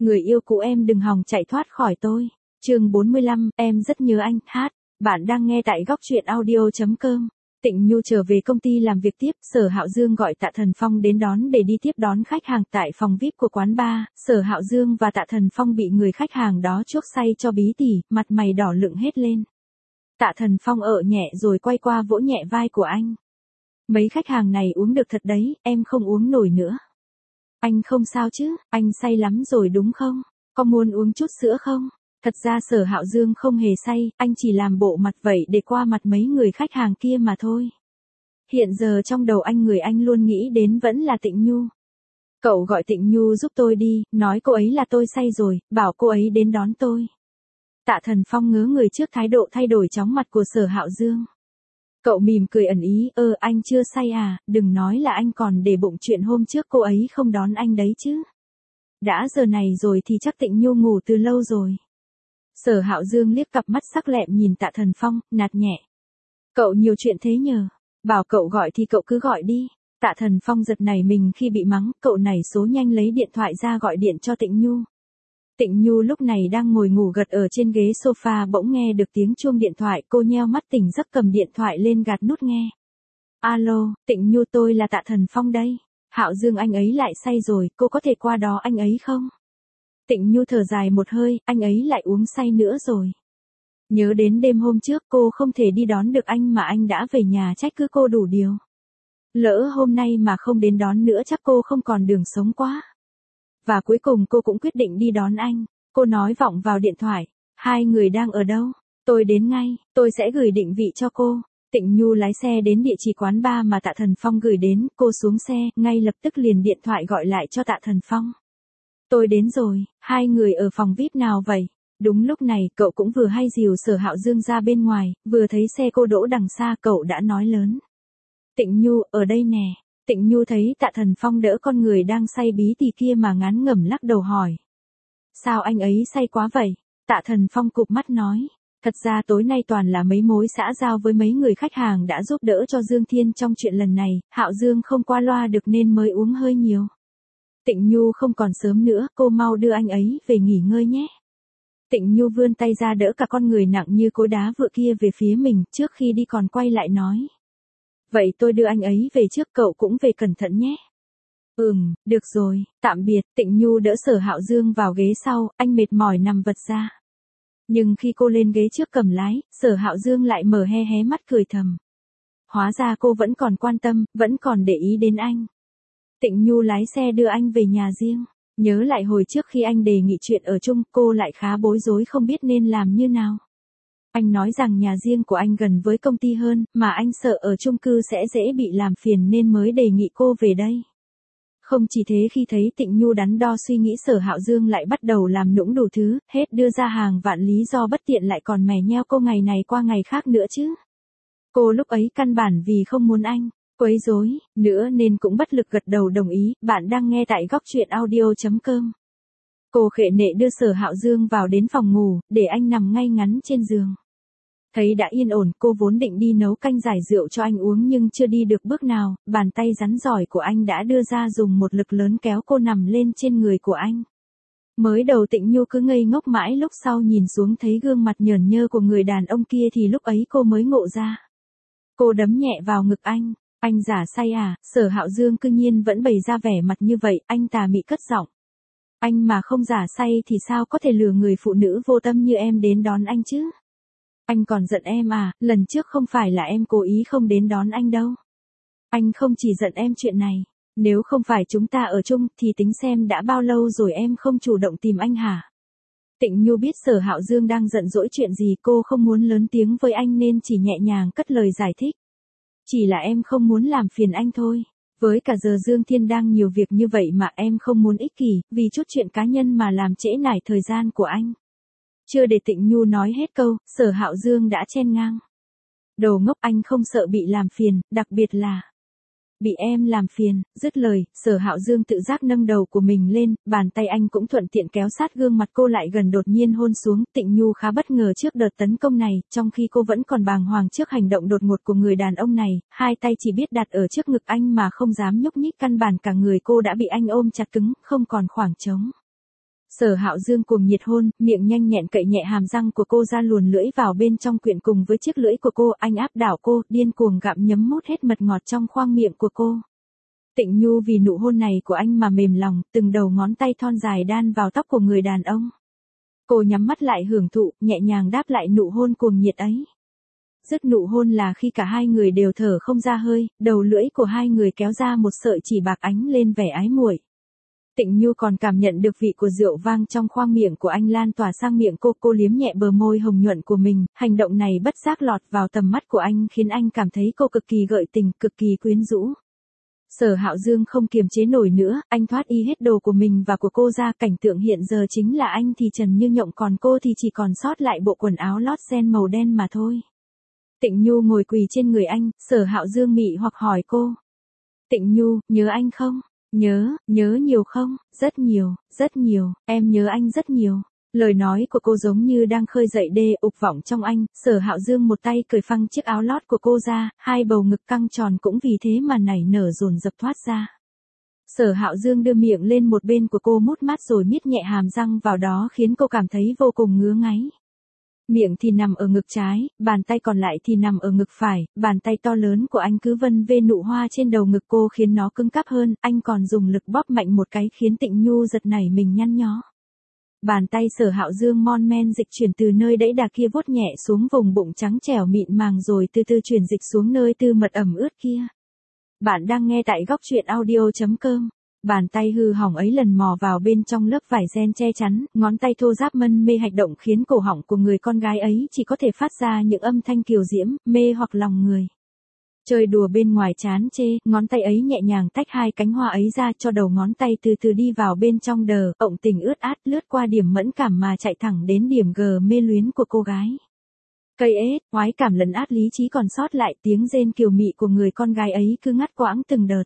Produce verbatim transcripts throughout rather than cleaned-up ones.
Người yêu cũ em đừng hòng chạy thoát khỏi tôi. Chương bốn mươi lăm, em rất nhớ anh, hát. Bạn đang nghe tại góc truyện audio chấm com. Tịnh Nhu trở về công ty làm việc tiếp, Sở Hạo Dương gọi Tạ Thần Phong đến đón để đi tiếp đón khách hàng tại phòng vi ai pi của quán bar. Sở Hạo Dương và Tạ Thần Phong bị người khách hàng đó chuốc say cho bí tỉ, mặt mày đỏ lựng hết lên. Tạ Thần Phong ở nhẹ rồi quay qua vỗ nhẹ vai của anh. Mấy khách hàng này uống được thật đấy, em không uống nổi nữa. Anh không sao chứ, anh say lắm rồi đúng không? Có muốn uống chút sữa không? Thật ra Sở Hạo Dương không hề say, anh chỉ làm bộ mặt vậy để qua mặt mấy người khách hàng kia mà thôi. Hiện giờ trong đầu anh người anh luôn nghĩ đến vẫn là Tịnh Nhu. Cậu gọi Tịnh Nhu giúp tôi đi, nói cô ấy là tôi say rồi, bảo cô ấy đến đón tôi. Tạ Thần Phong ngớ người trước thái độ thay đổi chóng mặt của Sở Hạo Dương. Cậu mỉm cười ẩn ý, ơ anh chưa say à, đừng nói là anh còn để bụng chuyện hôm trước cô ấy không đón anh đấy chứ. Đã giờ này rồi thì chắc Tịnh Nhu ngủ từ lâu rồi. Sở Hạo Dương liếc cặp mắt sắc lẹm nhìn Tạ Thần Phong, nạt nhẹ. Cậu nhiều chuyện thế nhờ, bảo cậu gọi thì cậu cứ gọi đi. Tạ Thần Phong giật nảy mình khi bị mắng, cậu nảy số nhanh lấy điện thoại ra gọi điện cho Tịnh Nhu. Tịnh Nhu lúc này đang ngồi ngủ gật ở trên ghế sofa bỗng nghe được tiếng chuông điện thoại, cô nheo mắt tỉnh giấc cầm điện thoại lên gạt nút nghe. Alo, Tịnh Nhu tôi là Tạ Thần Phong đây. Hạo Dương anh ấy lại say rồi, cô có thể qua đó anh ấy không? Tịnh Nhu thở dài một hơi, anh ấy lại uống say nữa rồi. Nhớ đến đêm hôm trước cô không thể đi đón được anh mà anh đã về nhà trách cứ cô đủ điều. Lỡ hôm nay mà không đến đón nữa chắc cô không còn đường sống quá. Và cuối cùng cô cũng quyết định đi đón anh. Cô nói vọng vào điện thoại. Hai người đang ở đâu? Tôi đến ngay, tôi sẽ gửi định vị cho cô. Tịnh Nhu lái xe đến địa chỉ quán bar mà Tạ Thần Phong gửi đến, cô xuống xe, ngay lập tức liền điện thoại gọi lại cho Tạ Thần Phong. Tôi đến rồi, hai người ở phòng vi ai pi nào vậy? Đúng lúc này, cậu cũng vừa hay dìu Sở Hạo Dương ra bên ngoài, vừa thấy xe cô đỗ đằng xa, cậu đã nói lớn. Tịnh Nhu, ở đây nè. Tịnh Nhu thấy Tạ Thần Phong đỡ con người đang say bí tỉ kia mà ngán ngẩm lắc đầu hỏi. Sao anh ấy say quá vậy? Tạ Thần Phong cụp mắt nói. Thật ra tối nay toàn là mấy mối xã giao với mấy người khách hàng đã giúp đỡ cho Dương Thiên trong chuyện lần này, Hạo Dương không qua loa được nên mới uống hơi nhiều. Tịnh Nhu không còn sớm nữa, cô mau đưa anh ấy về nghỉ ngơi nhé. Tịnh Nhu vươn tay ra đỡ cả con người nặng như khối đá vựa kia về phía mình, trước khi đi còn quay lại nói. Vậy tôi đưa anh ấy về trước, cậu cũng về cẩn thận nhé. Ừm, được rồi, tạm biệt. Tịnh Nhu đỡ Sở Hạo Dương vào ghế sau, anh mệt mỏi nằm vật ra. Nhưng khi cô lên ghế trước cầm lái, Sở Hạo Dương lại mở he hé mắt cười thầm. Hóa ra cô vẫn còn quan tâm, vẫn còn để ý đến anh. Tịnh Nhu lái xe đưa anh về nhà riêng. Nhớ lại hồi trước khi anh đề nghị chuyện ở chung, cô lại khá bối rối không biết nên làm như nào. Anh nói rằng nhà riêng của anh gần với công ty hơn, mà anh sợ ở chung cư sẽ dễ bị làm phiền nên mới đề nghị cô về đây. Không chỉ thế, khi thấy Tịnh Nhu đắn đo suy nghĩ, Sở Hạo Dương lại bắt đầu làm nũng đủ thứ, hết đưa ra hàng vạn lý do bất tiện lại còn mè nheo cô ngày này qua ngày khác nữa chứ. Cô lúc ấy căn bản vì không muốn anh quấy rối nữa nên cũng bất lực gật đầu đồng ý. Bạn đang nghe tại góc truyện audio chấm com. Cô khệ nệ đưa Sở Hạo Dương vào đến phòng ngủ, để anh nằm ngay ngắn trên giường. Thấy đã yên ổn, cô vốn định đi nấu canh giải rượu cho anh uống nhưng chưa đi được bước nào, bàn tay rắn giỏi của anh đã đưa ra dùng một lực lớn kéo cô nằm lên trên người của anh. Mới đầu Tịnh Nhu cứ ngây ngốc mãi, lúc sau nhìn xuống thấy gương mặt nhởn nhơ của người đàn ông kia thì lúc ấy cô mới ngộ ra. Cô đấm nhẹ vào ngực anh. Anh giả say à? Sở Hạo Dương cư nhiên vẫn bày ra vẻ mặt như vậy, anh tà mị cất giọng. Anh mà không giả say thì sao có thể lừa người phụ nữ vô tâm như em đến đón anh chứ? Anh còn giận em à? Lần trước không phải là em cố ý không đến đón anh đâu. Anh không chỉ giận em chuyện này. Nếu không phải chúng ta ở chung thì tính xem đã bao lâu rồi em không chủ động tìm anh hả? Tịnh Nhu biết Sở Hạo Dương đang giận dỗi chuyện gì, cô không muốn lớn tiếng với anh nên chỉ nhẹ nhàng cất lời giải thích. Chỉ là em không muốn làm phiền anh thôi. Với cả giờ Dương Thiên đang nhiều việc như vậy mà em không muốn ích kỷ, vì chút chuyện cá nhân mà làm trễ nải thời gian của anh. Chưa để Tịnh Nhu nói hết câu, Sở Hạo Dương đã chen ngang. Đồ ngốc, anh không sợ bị làm phiền, đặc biệt là bị em làm phiền. Dứt lời, Sở Hạo Dương tự giác nâng đầu của mình lên, bàn tay anh cũng thuận tiện kéo sát gương mặt cô lại gần, đột nhiên hôn xuống. Tịnh Nhu khá bất ngờ trước đợt tấn công này, trong khi cô vẫn còn bàng hoàng trước hành động đột ngột của người đàn ông này, hai tay chỉ biết đặt ở trước ngực anh mà không dám nhúc nhích, căn bản cả người cô đã bị anh ôm chặt cứng, không còn khoảng trống. Sở Hạo Dương cuồng nhiệt hôn, miệng nhanh nhẹn cậy nhẹ hàm răng của cô ra luồn lưỡi vào bên trong quyện cùng với chiếc lưỡi của cô, anh áp đảo cô, điên cuồng gặm nhấm mút hết mật ngọt trong khoang miệng của cô. Tịnh Nhu vì nụ hôn này của anh mà mềm lòng, từng đầu ngón tay thon dài đan vào tóc của người đàn ông. Cô nhắm mắt lại hưởng thụ, nhẹ nhàng đáp lại nụ hôn cuồng nhiệt ấy. Dứt nụ hôn là khi cả hai người đều thở không ra hơi, đầu lưỡi của hai người kéo ra một sợi chỉ bạc ánh lên vẻ ái muội. Tịnh Nhu còn cảm nhận được vị của rượu vang trong khoang miệng của anh lan tỏa sang miệng cô, cô liếm nhẹ bờ môi hồng nhuận của mình, hành động này bất giác lọt vào tầm mắt của anh khiến anh cảm thấy cô cực kỳ gợi tình, cực kỳ quyến rũ. Sở Hạo Dương không kiềm chế nổi nữa, anh thoát y hết đồ của mình và của cô ra, cảnh tượng hiện giờ chính là anh thì trần như nhộng còn cô thì chỉ còn sót lại bộ quần áo lót sen màu đen mà thôi. Tịnh Nhu ngồi quỳ trên người anh, Sở Hạo Dương mị hoặc hỏi cô. Tịnh Nhu, nhớ anh không? Nhớ, nhớ nhiều không? Rất nhiều, rất nhiều, em nhớ anh rất nhiều. Lời nói của cô giống như đang khơi dậy đê ục vọng trong anh, Sở Hạo Dương một tay cởi phăng chiếc áo lót của cô ra, hai bầu ngực căng tròn cũng vì thế mà nảy nở dồn dập thoát ra. Sở Hạo Dương đưa miệng lên một bên của cô mút mát rồi miết nhẹ hàm răng vào đó khiến cô cảm thấy vô cùng ngứa ngáy. Miệng thì nằm ở ngực trái, bàn tay còn lại thì nằm ở ngực phải, bàn tay to lớn của anh cứ vân vê nụ hoa trên đầu ngực cô khiến nó cứng cáp hơn, anh còn dùng lực bóp mạnh một cái khiến Tịnh Nhu giật nảy mình nhăn nhó. Bàn tay Sở Hạo Dương mon men dịch chuyển từ nơi đẫy đà kia vuốt nhẹ xuống vùng bụng trắng trẻo mịn màng rồi từ từ chuyển dịch xuống nơi tư mật ẩm ướt kia. Bạn đang nghe tại góc truyện audio chấm com. Bàn tay hư hỏng ấy lần mò vào bên trong lớp vải ren che chắn, ngón tay thô ráp mân mê hành động khiến cổ họng của người con gái ấy chỉ có thể phát ra những âm thanh kiều diễm, mê hoặc lòng người. Chơi đùa bên ngoài chán chê, ngón tay ấy nhẹ nhàng tách hai cánh hoa ấy ra cho đầu ngón tay từ từ đi vào bên trong đờ, ộng tình ướt át lướt qua điểm mẫn cảm mà chạy thẳng đến điểm gờ mê luyến của cô gái. Cây ết, oái cảm lấn át lý trí còn sót lại, tiếng rên kiều mị của người con gái ấy cứ ngắt quãng từng đợt.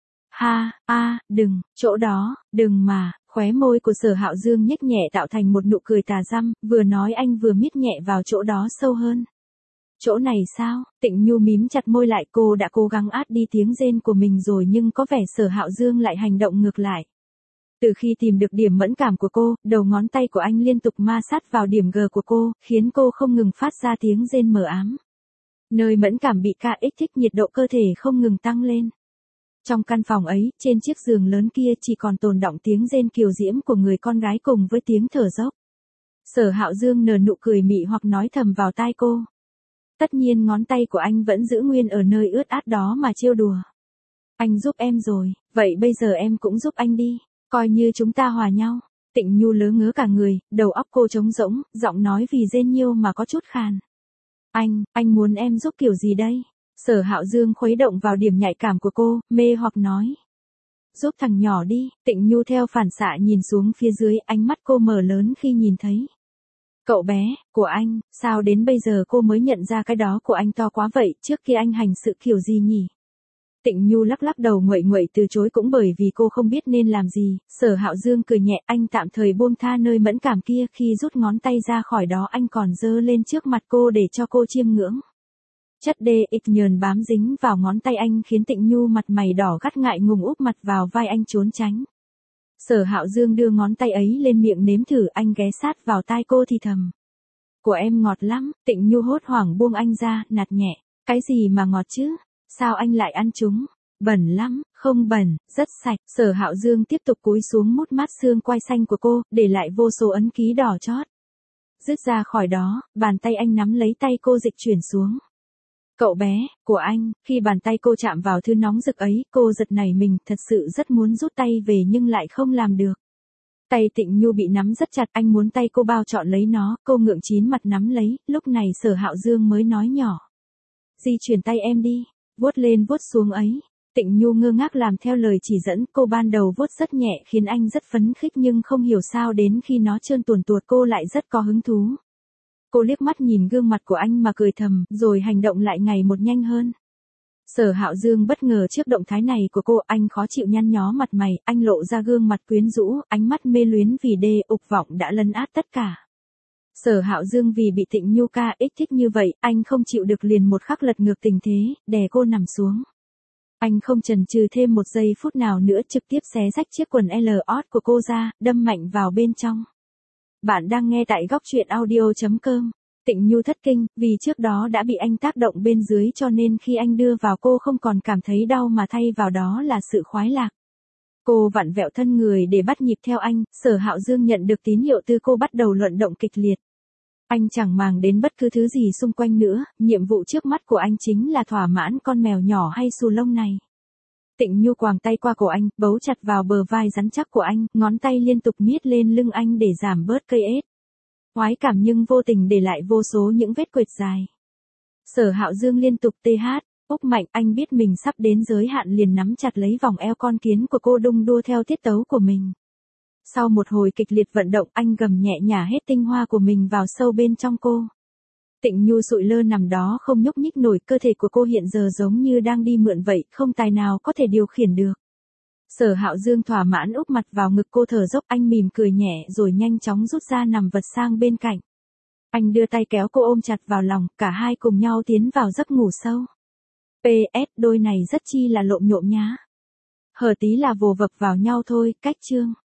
Ha, a, đừng, chỗ đó, đừng mà, khóe môi của Sở Hạo Dương nhếch nhẹ tạo thành một nụ cười tà dăm, vừa nói anh vừa miết nhẹ vào chỗ đó sâu hơn. Chỗ này sao? Tịnh Nhu mím chặt môi lại, cô đã cố gắng át đi tiếng rên của mình rồi nhưng có vẻ Sở Hạo Dương lại hành động ngược lại. Từ khi tìm được điểm mẫn cảm của cô, đầu ngón tay của anh liên tục ma sát vào điểm G của cô, khiến cô không ngừng phát ra tiếng rên mờ ám. Nơi mẫn cảm bị ca kích thích, nhiệt độ cơ thể không ngừng tăng lên. Trong căn phòng ấy, trên chiếc giường lớn kia chỉ còn tồn đọng tiếng rên kiều diễm của người con gái cùng với tiếng thở dốc. Sở Hạo Dương nở nụ cười mị hoặc nói thầm vào tai cô. Tất nhiên ngón tay của anh vẫn giữ nguyên ở nơi ướt át đó mà trêu đùa. Anh giúp em rồi, vậy bây giờ em cũng giúp anh đi, coi như chúng ta hòa nhau. Tịnh Nhu lớ ngớ cả người, đầu óc cô trống rỗng, giọng nói vì rên nhiêu mà có chút khàn. Anh, anh muốn em giúp kiểu gì đây? Sở Hạo Dương khuấy động vào điểm nhạy cảm của cô, mê hoặc nói. Giúp thằng nhỏ đi, Tịnh Nhu theo phản xạ nhìn xuống phía dưới, ánh mắt cô mở lớn khi nhìn thấy. Cậu bé, của anh, sao đến bây giờ cô mới nhận ra cái đó của anh to quá vậy, trước kia anh hành sự kiểu gì nhỉ? Tịnh Nhu lắc lắc đầu nguậy nguậy từ chối cũng bởi vì cô không biết nên làm gì. Sở Hạo Dương cười nhẹ, anh tạm thời buông tha nơi mẫn cảm kia, khi rút ngón tay ra khỏi đó anh còn giơ lên trước mặt cô để cho cô chiêm ngưỡng. Chất đê ích nhờn bám dính vào ngón tay anh khiến Tịnh Nhu mặt mày đỏ gắt ngại ngùng úp mặt vào vai anh trốn tránh. Sở Hạo Dương đưa ngón tay ấy lên miệng nếm thử, anh ghé sát vào tai cô thì thầm. Của em ngọt lắm, Tịnh Nhu hốt hoảng buông anh ra, nạt nhẹ. Cái gì mà ngọt chứ? Sao anh lại ăn chúng? Bẩn lắm, không bẩn, rất sạch. Sở Hạo Dương tiếp tục cúi xuống mút mát xương quai xanh của cô, để lại vô số ấn ký đỏ chót. Dứt ra khỏi đó, bàn tay anh nắm lấy tay cô dịch chuyển xuống. Cậu bé, của anh, khi bàn tay cô chạm vào thứ nóng rực ấy, cô giật nảy mình, thật sự rất muốn rút tay về nhưng lại không làm được. Tay Tịnh Nhu bị nắm rất chặt, anh muốn tay cô bao trọn lấy nó, cô ngượng chín mặt nắm lấy, lúc này Sở Hạo Dương mới nói nhỏ. Di chuyển tay em đi, vuốt lên vuốt xuống ấy. Tịnh Nhu ngơ ngác làm theo lời chỉ dẫn, cô ban đầu vuốt rất nhẹ khiến anh rất phấn khích nhưng không hiểu sao đến khi nó trơn tuồn tuột cô lại rất có hứng thú. Cô liếc mắt nhìn gương mặt của anh mà cười thầm, rồi hành động lại ngày một nhanh hơn. Sở Hạo Dương bất ngờ trước động thái này của cô, anh khó chịu nhăn nhó mặt mày, anh lộ ra gương mặt quyến rũ, ánh mắt mê luyến vì đê ục vọng đã lấn át tất cả. Sở Hạo Dương vì bị Tịnh Nhu ca ích thích như vậy, anh không chịu được liền một khắc lật ngược tình thế, đè cô nằm xuống. Anh không chần chừ thêm một giây phút nào nữa, trực tiếp xé rách chiếc quần L-ot của cô ra, đâm mạnh vào bên trong. Bạn đang nghe tại góc truyện audio.com. Tịnh Nhu thất kinh, vì trước đó đã bị anh tác động bên dưới cho nên khi anh đưa vào cô không còn cảm thấy đau mà thay vào đó là sự khoái lạc. Cô vặn vẹo thân người để bắt nhịp theo anh, Sở Hạo Dương nhận được tín hiệu từ cô bắt đầu luận động kịch liệt. Anh chẳng màng đến bất cứ thứ gì xung quanh nữa, nhiệm vụ trước mắt của anh chính là thỏa mãn con mèo nhỏ hay xù lông này. Tịnh Nhu quàng tay qua cổ anh, bấu chặt vào bờ vai rắn chắc của anh, ngón tay liên tục miết lên lưng anh để giảm bớt cây ết. Khoái cảm nhưng vô tình để lại vô số những vết quệt dài. Sở Hạo Dương liên tục tê hát, úc mạnh, anh biết mình sắp đến giới hạn liền nắm chặt lấy vòng eo con kiến của cô đung đua theo tiết tấu của mình. Sau một hồi kịch liệt vận động, anh gầm nhẹ nhả hết tinh hoa của mình vào sâu bên trong cô. Tịnh Nhu sụi lơ nằm đó không nhúc nhích nổi, cơ thể của cô hiện giờ giống như đang đi mượn vậy, không tài nào có thể điều khiển được. Sở Hạo Dương thỏa mãn úp mặt vào ngực cô thở dốc, anh mỉm cười nhẹ rồi nhanh chóng rút ra nằm vật sang bên cạnh. Anh đưa tay kéo cô ôm chặt vào lòng, cả hai cùng nhau tiến vào giấc ngủ sâu. pê ét đôi này rất chi là lộm nhộm nhá. Hở tí là vồ vập vào nhau thôi, cách chương.